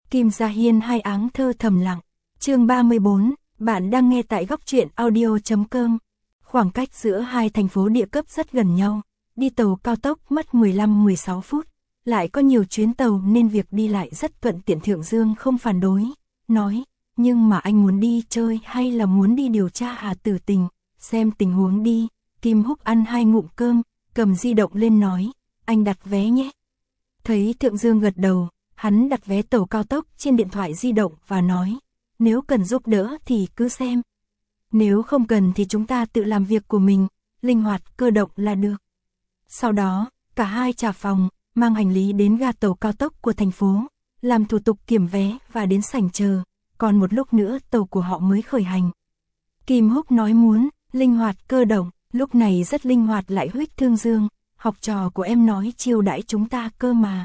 Kim Gia Hiên hai áng thơ thầm lặng. Chương 34, bạn đang nghe tại góc truyện audio.com. Khoảng cách giữa hai thành phố địa cấp rất gần nhau, đi tàu cao tốc mất 15-16 phút, lại có nhiều chuyến tàu nên việc đi lại rất thuận tiện. Thượng Dương không phản đối, nói, nhưng mà anh muốn đi chơi hay là muốn đi điều tra Hà Tử Tình, xem tình huống đi. Kim Húc ăn 2 ngụm cơm, cầm di động lên nói, anh đặt vé nhé. Thấy Thượng Dương gật đầu, hắn đặt vé tàu cao tốc trên điện thoại di động và nói, nếu cần giúp đỡ thì cứ xem. Nếu không cần thì chúng ta tự làm việc của mình, linh hoạt cơ động là được. Sau đó, cả hai trả phòng, mang hành lý đến ga tàu cao tốc của thành phố, làm thủ tục kiểm vé và đến sảnh chờ, còn một lúc nữa tàu của họ mới khởi hành. Kim Húc nói muốn, linh hoạt cơ động, lúc này rất linh hoạt lại huých Thương Dương, học trò của em nói chiêu đãi chúng ta cơ mà.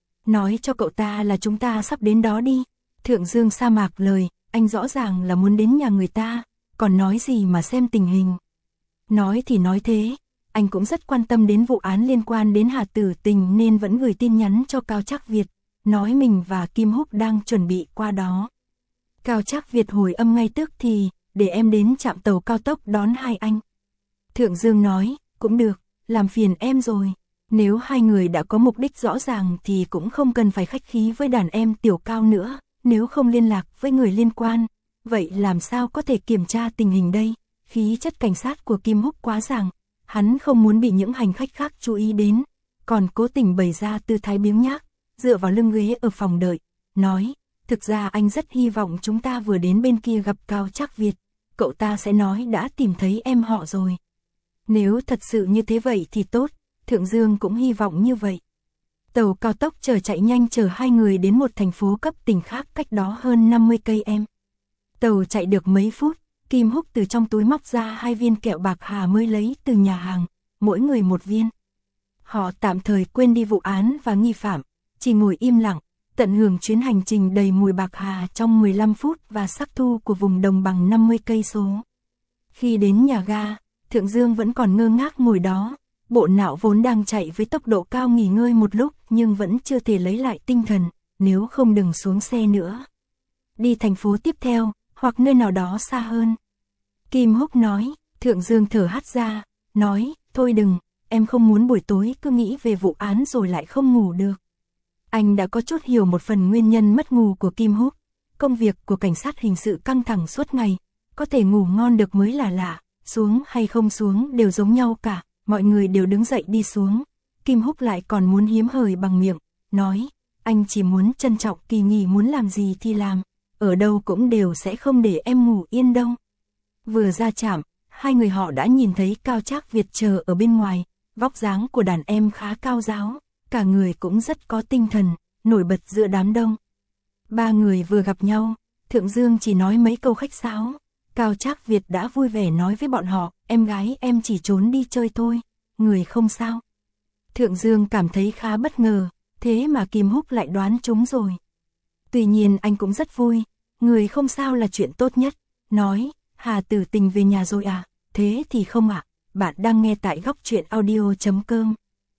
Nói cho cậu ta là chúng ta sắp đến đó đi. Thượng Dương sa mạc lời, anh rõ ràng là muốn đến nhà người ta, còn nói gì mà xem tình hình. Nói thì nói thế, anh cũng rất quan tâm đến vụ án liên quan đến Hà Tử Tình nên vẫn gửi tin nhắn cho Cao Trác Việt, nói mình và Kim Húc đang chuẩn bị qua đó. Cao Trác Việt hồi âm ngay tức thì, để em đến trạm tàu cao tốc đón hai anh. Thượng Dương nói, cũng được, làm phiền em rồi. Nếu hai người đã có mục đích rõ ràng thì cũng không cần phải khách khí với đàn em Tiểu Cao nữa, nếu không liên lạc với người liên quan, vậy làm sao có thể kiểm tra tình hình đây? Khí chất cảnh sát của Kim Húc quá ràng, hắn không muốn bị những hành khách khác chú ý đến, còn cố tình bày ra tư thái biếng nhác, dựa vào lưng ghế ở phòng đợi, nói, thực ra anh rất hy vọng chúng ta vừa đến bên kia gặp Cao Trác Việt, cậu ta sẽ nói đã tìm thấy em họ rồi. Nếu thật sự như thế vậy thì tốt, Thượng Dương cũng hy vọng như vậy. Tàu cao tốc chạy nhanh chở hai người đến một thành phố cấp tỉnh khác cách đó hơn 50 cây em. Tàu chạy được mấy phút, Kim Húc từ trong túi móc ra 2 viên kẹo bạc hà mới lấy từ nhà hàng, mỗi người 1 viên. Họ tạm thời quên đi vụ án và nghi phạm, chỉ ngồi im lặng, tận hưởng chuyến hành trình đầy mùi bạc hà trong 15 phút và sắc thu của vùng đồng bằng 50 cây số. Khi đến nhà ga, Thượng Dương vẫn còn ngơ ngác ngồi đó, bộ não vốn đang chạy với tốc độ cao nghỉ ngơi một lúc nhưng vẫn chưa thể lấy lại tinh thần, nếu không đừng xuống xe nữa. Đi thành phố tiếp theo, hoặc nơi nào đó xa hơn. Kim Húc nói, Thượng Dương thở hắt ra, nói, thôi đừng, em không muốn buổi tối cứ nghĩ về vụ án rồi lại không ngủ được. Anh đã có chút hiểu một phần nguyên nhân mất ngủ của Kim Húc, công việc của cảnh sát hình sự căng thẳng suốt ngày, có thể ngủ ngon được mới là lạ, xuống hay không xuống đều giống nhau cả. Mọi người đều đứng dậy đi xuống, Kim Húc lại còn muốn hiếm hời bằng miệng, nói, anh chỉ muốn trân trọng kỳ nghỉ, muốn làm gì thì làm, ở đâu cũng đều sẽ không để em ngủ yên đâu. Vừa ra trạm, hai người họ đã nhìn thấy Cao Trác Việt chờ ở bên ngoài, vóc dáng của đàn em khá cao ráo, cả người cũng rất có tinh thần, nổi bật giữa đám đông. Ba người vừa gặp nhau, Thượng Dương chỉ nói mấy câu khách sáo. Cao Trác Việt đã vui vẻ nói với bọn họ, em gái em chỉ trốn đi chơi thôi, người không sao. Thượng Dương cảm thấy khá bất ngờ, thế mà Kim Húc lại đoán trúng rồi. Tuy nhiên anh cũng rất vui, người không sao là chuyện tốt nhất, nói, Hà Tử Tình về nhà rồi à, thế thì không ạ, bạn đang nghe tại góc truyện audio.com.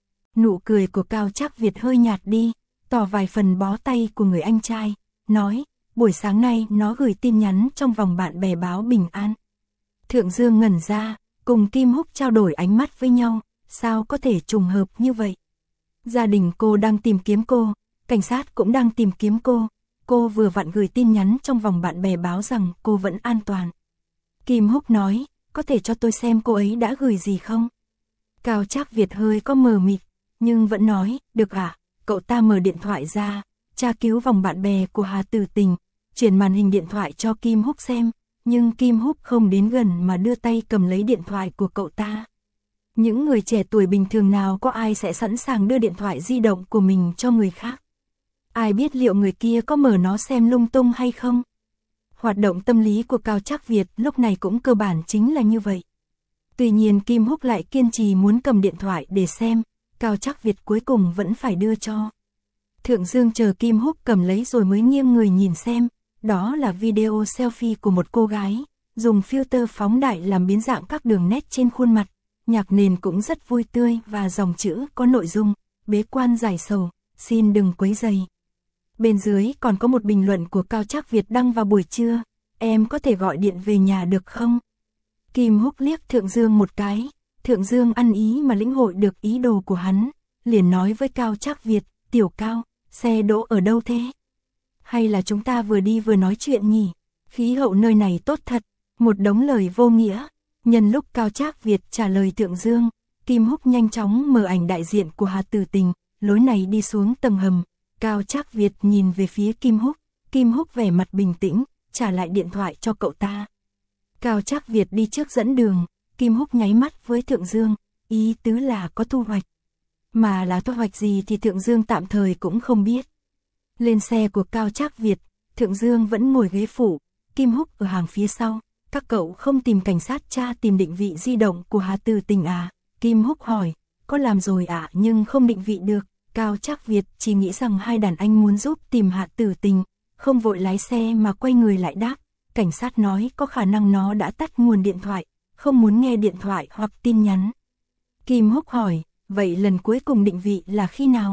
Nụ cười của Cao Trác Việt hơi nhạt đi, tỏ vài phần bó tay của người anh trai, nói, buổi sáng nay nó gửi tin nhắn trong vòng bạn bè báo bình an. Thượng Dương ngẩn ra, cùng Kim Húc trao đổi ánh mắt với nhau, sao có thể trùng hợp như vậy. Gia đình cô đang tìm kiếm cô, cảnh sát cũng đang tìm kiếm cô vừa vặn gửi tin nhắn trong vòng bạn bè báo rằng cô vẫn an toàn. Kim Húc nói, có thể cho tôi xem cô ấy đã gửi gì không? Cao Trác Việt hơi có mờ mịt, nhưng vẫn nói, được ạ. Cậu ta mở điện thoại ra, tra cứu vòng bạn bè của Hà Tử Tình, chuyển màn hình điện thoại cho Kim Húc xem, nhưng Kim Húc không đến gần mà đưa tay cầm lấy điện thoại của cậu ta. Những người trẻ tuổi bình thường nào có ai sẽ sẵn sàng đưa điện thoại di động của mình cho người khác? Ai biết liệu người kia có mở nó xem lung tung hay không? Hoạt động tâm lý của Cao Trác Việt lúc này cũng cơ bản chính là như vậy. Tuy nhiên Kim Húc lại kiên trì muốn cầm điện thoại để xem, Cao Trác Việt cuối cùng vẫn phải đưa cho. Thượng Dương chờ Kim Húc cầm lấy rồi mới nghiêng người nhìn xem, đó là video selfie của một cô gái, dùng filter phóng đại làm biến dạng các đường nét trên khuôn mặt, nhạc nền cũng rất vui tươi và dòng chữ có nội dung, bế quan giải sầu, xin đừng quấy rầy. Bên dưới còn có một bình luận của Cao Trác Việt đăng vào buổi trưa, em có thể gọi điện về nhà được không? Kim Húc liếc Thượng Dương một cái, Thượng Dương ăn ý mà lĩnh hội được ý đồ của hắn, liền nói với Cao Trác Việt, Tiểu Cao, xe đỗ ở đâu thế? Hay là chúng ta vừa đi vừa nói chuyện nhỉ? Khí hậu nơi này tốt thật, một đống lời vô nghĩa. Nhân lúc Cao Trác Việt trả lời Thượng Dương, Kim Húc nhanh chóng mở ảnh đại diện của Hà Tử Tình, lối này đi xuống tầng hầm. Cao Trác Việt nhìn về phía Kim Húc vẻ mặt bình tĩnh, trả lại điện thoại cho cậu ta. Cao Trác Việt đi trước dẫn đường, Kim Húc nháy mắt với Thượng Dương, ý tứ là có thu hoạch. Mà là thu hoạch gì thì Thượng Dương tạm thời cũng không biết. Lên xe của Cao Trác Việt, Thượng Dương vẫn ngồi ghế phụ, Kim Húc ở hàng phía sau. Các cậu không tìm cảnh sát tra tìm định vị di động của Hà Tử Tình à? Kim Húc hỏi, có làm rồi ạ nhưng không định vị được. Cao Trác Việt chỉ nghĩ rằng hai đàn anh muốn giúp tìm Hà Tử Tình, không vội lái xe mà quay người lại đáp. Cảnh sát nói có khả năng nó đã tắt nguồn điện thoại, không muốn nghe điện thoại hoặc tin nhắn. Kim Húc hỏi, vậy lần cuối cùng định vị là khi nào?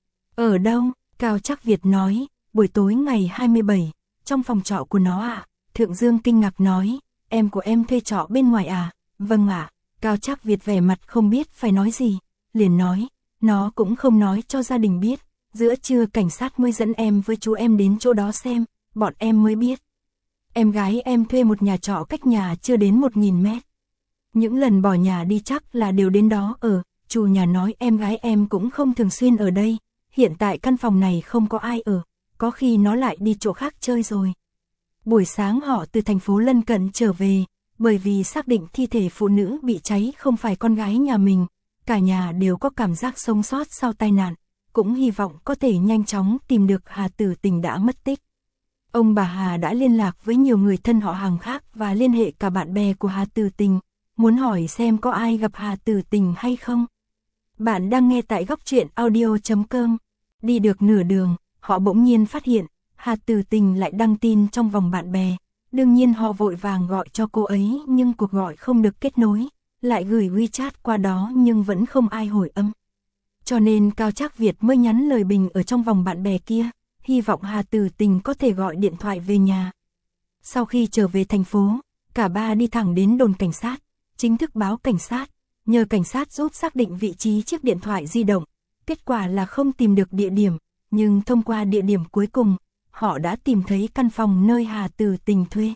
Ở đâu? Cao Trác Việt nói, buổi tối ngày 27, trong phòng trọ của nó ạ. Thượng Dương kinh ngạc nói, em của em thuê trọ bên ngoài à? Vâng ạ. Cao Trác Việt vẻ mặt không biết phải nói gì, liền nói, nó cũng không nói cho gia đình biết, giữa trưa cảnh sát mới dẫn em với chú em đến chỗ đó xem, bọn em mới biết. Em gái em thuê một nhà trọ cách nhà chưa đến 1000 mét. Những lần bỏ nhà đi chắc là đều đến đó ở, chủ nhà nói em gái em cũng không thường xuyên ở đây, hiện tại căn phòng này không có ai ở, có khi nó lại đi chỗ khác chơi rồi. Buổi sáng họ từ thành phố lân cận trở về, bởi vì xác định thi thể phụ nữ bị cháy không phải con gái nhà mình, cả nhà đều có cảm giác sống sót sau tai nạn, cũng hy vọng có thể nhanh chóng tìm được Hà Tử Tình đã mất tích. Ông bà Hà đã liên lạc với nhiều người thân họ hàng khác và liên hệ cả bạn bè của Hà Tử Tình, muốn hỏi xem có ai gặp Hà Tử Tình hay không. Bạn đang nghe tại góc truyện audio.com. Đi được nửa đường, họ bỗng nhiên phát hiện Hà Tử Tình lại đăng tin trong vòng bạn bè. Đương nhiên họ vội vàng gọi cho cô ấy nhưng cuộc gọi không được kết nối, lại gửi WeChat qua đó nhưng vẫn không ai hồi âm. Cho nên Cao Trác Việt mới nhắn lời bình ở trong vòng bạn bè kia, hy vọng Hà Tử Tình có thể gọi điện thoại về nhà. Sau khi trở về thành phố, cả ba đi thẳng đến đồn cảnh sát, chính thức báo cảnh sát, nhờ cảnh sát giúp xác định vị trí chiếc điện thoại di động. Kết quả là không tìm được địa điểm, nhưng thông qua địa điểm cuối cùng, họ đã tìm thấy căn phòng nơi Hà Tử Tình thuê.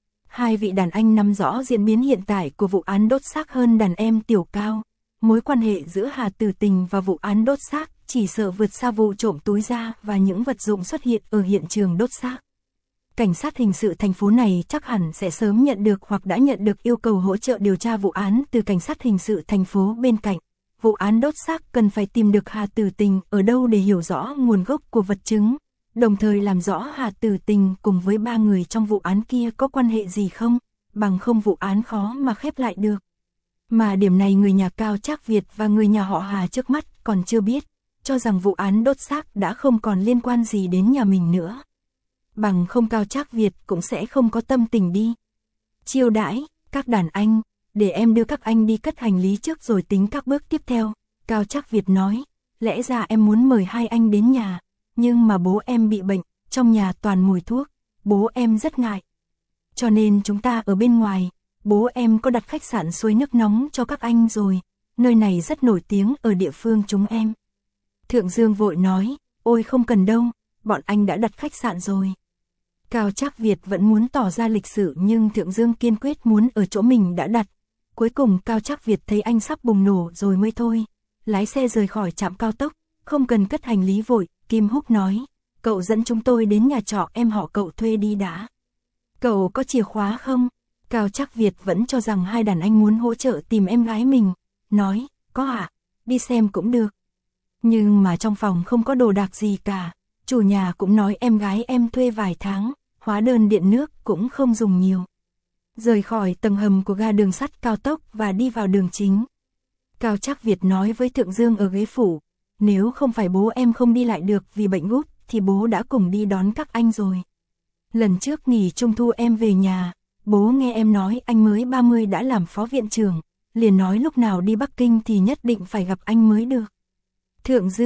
Hai vị đàn anh nắm rõ diễn biến hiện tại của vụ án đốt xác hơn đàn em Tiểu Cao. Mối quan hệ giữa Hà Tử Tình và vụ án đốt xác chỉ sợ vượt xa vụ trộm túi da và những vật dụng xuất hiện ở hiện trường đốt xác. Cảnh sát hình sự thành phố này chắc hẳn sẽ sớm nhận được hoặc đã nhận được yêu cầu hỗ trợ điều tra vụ án từ cảnh sát hình sự thành phố bên cạnh. Vụ án đốt xác cần phải tìm được Hà Tử Tình ở đâu để hiểu rõ nguồn gốc của vật chứng, đồng thời làm rõ Hà Tử Tình cùng với ba người trong vụ án kia có quan hệ gì không, bằng không vụ án khó mà khép lại được. Mà điểm này người nhà Cao Trác Việt và người nhà họ Hà trước mắt còn chưa biết, cho rằng vụ án đốt xác đã không còn liên quan gì đến nhà mình nữa. Bằng không Cao Trác Việt cũng sẽ không có tâm tình đi chiêu đãi các đàn anh, để em đưa các anh đi cất hành lý trước rồi tính các bước tiếp theo. Cao Trác Việt nói, lẽ ra em muốn mời hai anh đến nhà, nhưng mà bố em bị bệnh, trong nhà toàn mùi thuốc, bố em rất ngại. Cho nên chúng ta ở bên ngoài, bố em có đặt khách sạn suối nước nóng cho các anh rồi, nơi này rất nổi tiếng ở địa phương chúng em. Thượng Dương vội nói, ôi không cần đâu, bọn anh đã đặt khách sạn rồi. Cao Trác Việt vẫn muốn tỏ ra lịch sự nhưng Thượng Dương kiên quyết muốn ở chỗ mình đã đặt. Cuối cùng Cao Trác Việt thấy anh sắp bùng nổ rồi mới thôi, lái xe rời khỏi trạm cao tốc, không cần cất hành lý vội. Kim Húc nói, cậu dẫn chúng tôi đến nhà trọ em họ cậu thuê đi đã. Cậu có chìa khóa không? Cao Trác Việt vẫn cho rằng hai đàn anh muốn hỗ trợ tìm em gái mình, nói, có ạ, đi xem cũng được. Nhưng mà trong phòng không có đồ đạc gì cả, chủ nhà cũng nói em gái em thuê vài tháng, hóa đơn điện nước cũng không dùng nhiều. Rời khỏi tầng hầm của ga đường sắt cao tốc và đi vào đường chính. Cao Trác Việt nói với Thượng Dương ở ghế phủ, nếu không phải bố em không đi lại được vì bệnh gút thì bố đã cùng đi đón các anh rồi. Lần trước nghỉ trung thu em về nhà, bố nghe em nói anh mới 30 đã làm phó viện trưởng, liền nói lúc nào đi Bắc Kinh thì nhất định phải gặp anh mới được. Thượng Dương,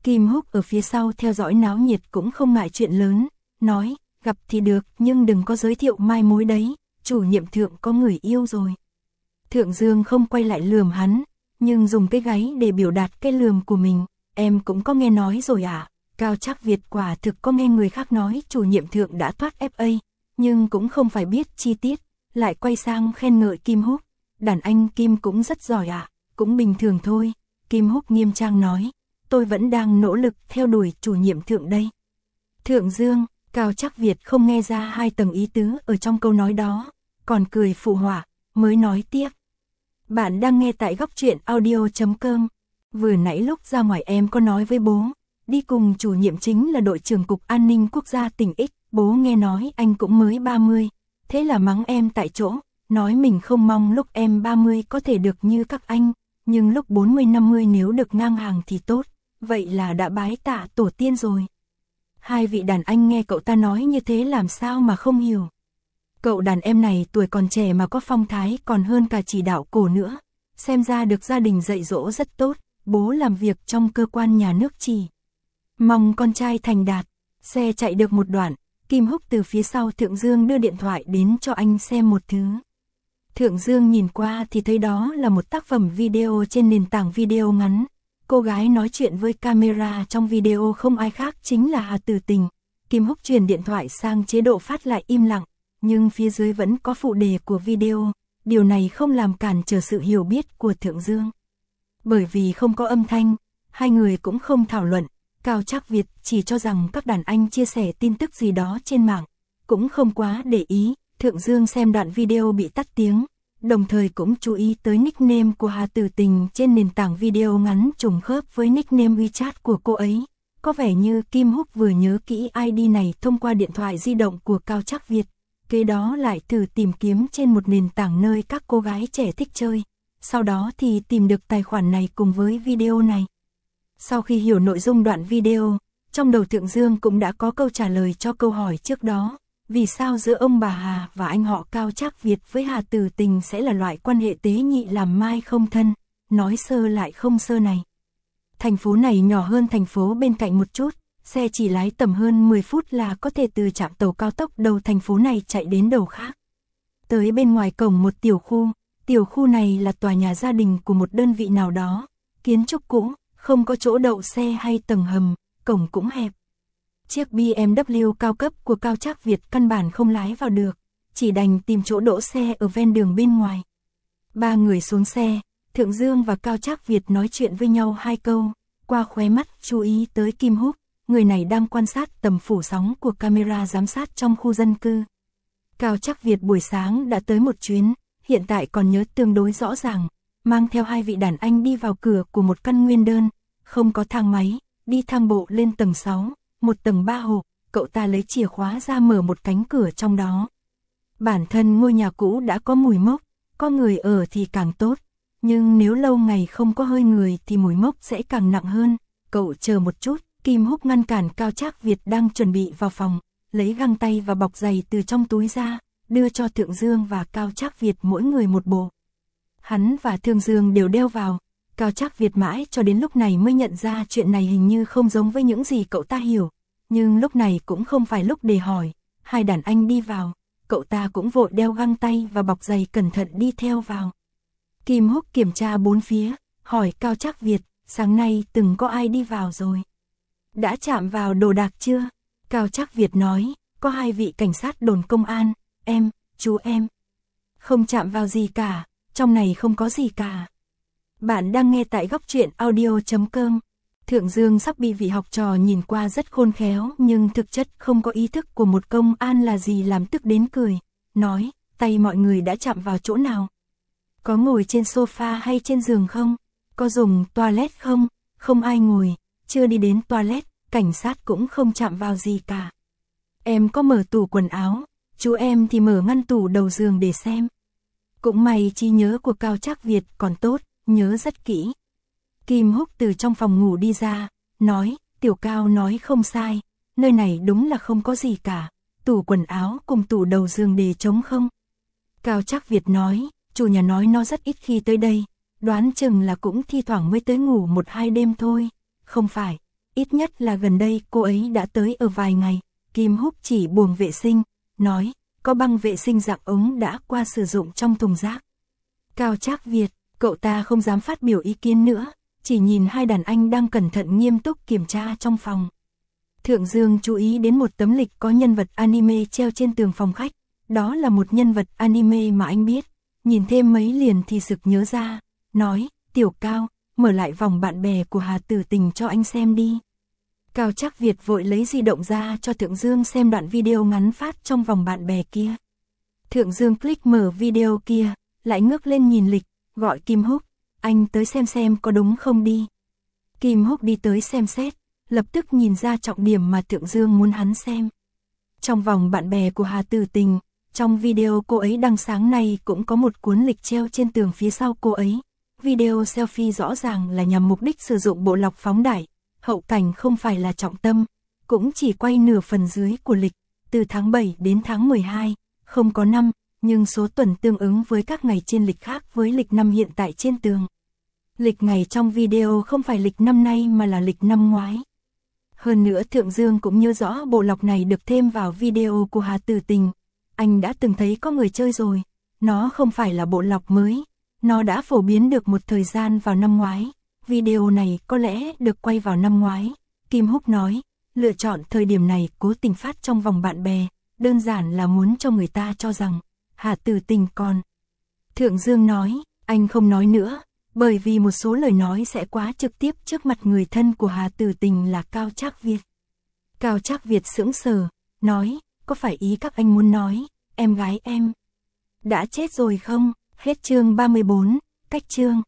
Kim Húc ở phía sau theo dõi náo nhiệt cũng không ngại chuyện lớn, nói, gặp thì được nhưng đừng có giới thiệu mai mối đấy, chủ nhiệm Thượng có người yêu rồi. Thượng Dương không quay lại lườm hắn, nhưng dùng cái gáy để biểu đạt cái lườm của mình, em cũng có nghe nói rồi à. Cao Trác Việt quả thực có nghe người khác nói chủ nhiệm Thượng đã thoát FA, nhưng cũng không phải biết chi tiết, lại quay sang khen ngợi Kim Húc, đàn anh Kim cũng rất giỏi à, cũng bình thường thôi. Kim Húc nghiêm trang nói, tôi vẫn đang nỗ lực theo đuổi chủ nhiệm Thượng đây. Thượng Dương, Cao Trác Việt không nghe ra hai tầng ý tứ ở trong câu nói đó, còn cười phụ họa, mới nói tiếp. Bạn đang nghe tại góc truyện audio.com. Vừa nãy lúc ra ngoài em có nói với bố, đi cùng chủ nhiệm chính là đội trưởng cục an ninh quốc gia tỉnh X, bố nghe nói anh cũng mới 30, thế là mắng em tại chỗ, nói mình không mong lúc em 30 có thể được như các anh, nhưng lúc 40-50 nếu được ngang hàng thì tốt, vậy là đã bái tạ tổ tiên rồi. Hai vị đàn anh nghe cậu ta nói như thế làm sao mà không hiểu. Cậu đàn em này tuổi còn trẻ mà có phong thái còn hơn cả chỉ đạo cổ nữa, xem ra được gia đình dạy dỗ rất tốt, bố làm việc trong cơ quan nhà nước chỉ mong con trai thành đạt. Xe chạy được một đoạn, Kim Húc từ phía sau Thượng Dương đưa điện thoại đến cho anh xem một thứ. Thượng Dương nhìn qua thì thấy đó là một tác phẩm video trên nền tảng video ngắn. Cô gái nói chuyện với camera trong video không ai khác chính là Hà Tử Tình. Kim Húc truyền điện thoại sang chế độ phát lại im lặng, nhưng phía dưới vẫn có phụ đề của video. Điều này không làm cản trở sự hiểu biết của Thượng Dương. Bởi vì không có âm thanh, hai người cũng không thảo luận. Cao Trác Việt chỉ cho rằng các đàn anh chia sẻ tin tức gì đó trên mạng, cũng không quá để ý. Thượng Dương xem đoạn video bị tắt tiếng, đồng thời cũng chú ý tới nickname của Hà Tử Tình trên nền tảng video ngắn trùng khớp với nickname WeChat của cô ấy. Có vẻ như Kim Húc vừa nhớ kỹ ID này thông qua điện thoại di động của Cao Trác Việt, kế đó lại thử tìm kiếm trên một nền tảng nơi các cô gái trẻ thích chơi. Sau đó thì tìm được tài khoản này cùng với video này. Sau khi hiểu nội dung đoạn video, trong đầu Thượng Dương cũng đã có câu trả lời cho câu hỏi trước đó. Vì sao giữa ông bà Hà và anh họ Cao Trác Việt với Hà Tử Tình sẽ là loại quan hệ tế nhị làm mai không thân, nói sơ lại không sơ này. Thành phố này nhỏ hơn thành phố bên cạnh một chút, xe chỉ lái tầm hơn 10 phút là có thể từ trạm tàu cao tốc đầu thành phố này chạy đến đầu khác. Tới bên ngoài cổng một tiểu khu này là tòa nhà gia đình của một đơn vị nào đó, kiến trúc cũ, không có chỗ đậu xe hay tầng hầm, cổng cũng hẹp. Chiếc BMW cao cấp của Cao Trác Việt căn bản không lái vào được, chỉ đành tìm chỗ đỗ xe ở ven đường bên ngoài. Ba người xuống xe, Thượng Dương và Cao Trác Việt nói chuyện với nhau hai câu, qua khóe mắt chú ý tới Kim Húc, người này đang quan sát tầm phủ sóng của camera giám sát trong khu dân cư. Cao Trác Việt buổi sáng đã tới một chuyến, hiện tại còn nhớ tương đối rõ ràng, mang theo hai vị đàn anh đi vào cửa của một căn nguyên đơn, không có thang máy, đi thang bộ lên tầng 6. Một tầng 3 hộp, cậu ta lấy chìa khóa ra mở một cánh cửa trong đó. Bản thân ngôi nhà cũ đã có mùi mốc, có người ở thì càng tốt, nhưng nếu lâu ngày không có hơi người thì mùi mốc sẽ càng nặng hơn. Cậu chờ một chút, Kim Húc ngăn cản Cao Trác Việt đang chuẩn bị vào phòng, lấy găng tay và bọc giày từ trong túi ra, đưa cho Thượng Dương và Cao Trác Việt mỗi người một bộ. Hắn và Thượng Dương đều đeo vào. Cao Trác Việt mãi cho đến lúc này mới nhận ra chuyện này hình như không giống với những gì cậu ta hiểu, nhưng lúc này cũng không phải lúc để hỏi. Hai đàn anh đi vào, cậu ta cũng vội đeo găng tay và bọc giày cẩn thận đi theo vào. Kim Húc kiểm tra bốn phía, hỏi Cao Trác Việt, sáng nay từng có ai đi vào rồi? Đã chạm vào đồ đạc chưa? Cao Trác Việt nói, có hai vị cảnh sát đồn công an, chú em. Không chạm vào gì cả, trong này không có gì cả. Bạn đang nghe tại góc truyện audio.com. Thượng Dương sắp bị vị học trò nhìn qua rất khôn khéo nhưng thực chất không có ý thức của một công an là gì làm tức đến cười. Nói, tay mọi người đã chạm vào chỗ nào? Có ngồi trên sofa hay trên giường không? Có dùng toilet không? Không ai ngồi, chưa đi đến toilet, cảnh sát cũng không chạm vào gì cả. Em có mở tủ quần áo, chú em thì mở ngăn tủ đầu giường để xem. Cũng may trí nhớ của Cao Trác Việt còn tốt, nhớ rất kỹ. Kim Húc từ trong phòng ngủ đi ra, nói, Tiểu Cao nói không sai, nơi này đúng là không có gì cả, tủ quần áo cùng tủ đầu giường để trống không. Cao Trác Việt nói, chủ nhà nói nó rất ít khi tới đây, đoán chừng là cũng thi thoảng mới tới ngủ 1-2 đêm thôi. Không phải, ít nhất là gần đây cô ấy đã tới ở vài ngày. Kim Húc chỉ buồng vệ sinh, nói, có băng vệ sinh dạng ống đã qua sử dụng trong thùng rác. Cao Trác Việt, cậu ta không dám phát biểu ý kiến nữa, chỉ nhìn hai đàn anh đang cẩn thận nghiêm túc kiểm tra trong phòng. Thượng Dương chú ý đến một tấm lịch có nhân vật anime treo trên tường phòng khách, đó là một nhân vật anime mà anh biết, nhìn thêm mấy liền thì sực nhớ ra, nói, Tiểu Cao, mở lại vòng bạn bè của Hà Tử Tình cho anh xem đi. Cao Trác Việt vội lấy di động ra cho Thượng Dương xem đoạn video ngắn phát trong vòng bạn bè kia. Thượng Dương click mở video kia, lại ngước lên nhìn lịch, gọi Kim Húc, anh tới xem có đúng không đi. Kim Húc đi tới xem xét, lập tức nhìn ra trọng điểm mà Thượng Dương muốn hắn xem. Trong vòng bạn bè của Hà Tử Tình, trong video cô ấy đăng sáng nay cũng có một cuốn lịch treo trên tường phía sau cô ấy. Video selfie rõ ràng là nhằm mục đích sử dụng bộ lọc phóng đại, hậu cảnh không phải là trọng tâm, cũng chỉ quay nửa phần dưới của lịch, từ tháng 7 đến tháng 12, không có năm, nhưng số tuần tương ứng với các ngày trên lịch khác với lịch năm hiện tại trên tường. Lịch ngày trong video không phải lịch năm nay mà là lịch năm ngoái. Hơn nữa Thượng Dương cũng nhớ rõ bộ lọc này được thêm vào video của Hà Tử Tình. Anh đã từng thấy có người chơi rồi, nó không phải là bộ lọc mới, nó đã phổ biến được một thời gian vào năm ngoái. Video này có lẽ được quay vào năm ngoái. Kim Húc nói, lựa chọn thời điểm này cố tình phát trong vòng bạn bè, đơn giản là muốn cho người ta cho rằng Hà Tử Tình còn. Thượng Dương nói, anh không nói nữa, bởi vì một số lời nói sẽ quá trực tiếp trước mặt người thân của Hà Tử Tình là Cao Trác Việt. Cao Trác Việt sững sờ, nói, có phải ý các anh muốn nói, em gái em đã chết rồi không? Hết chương 34, cách chương.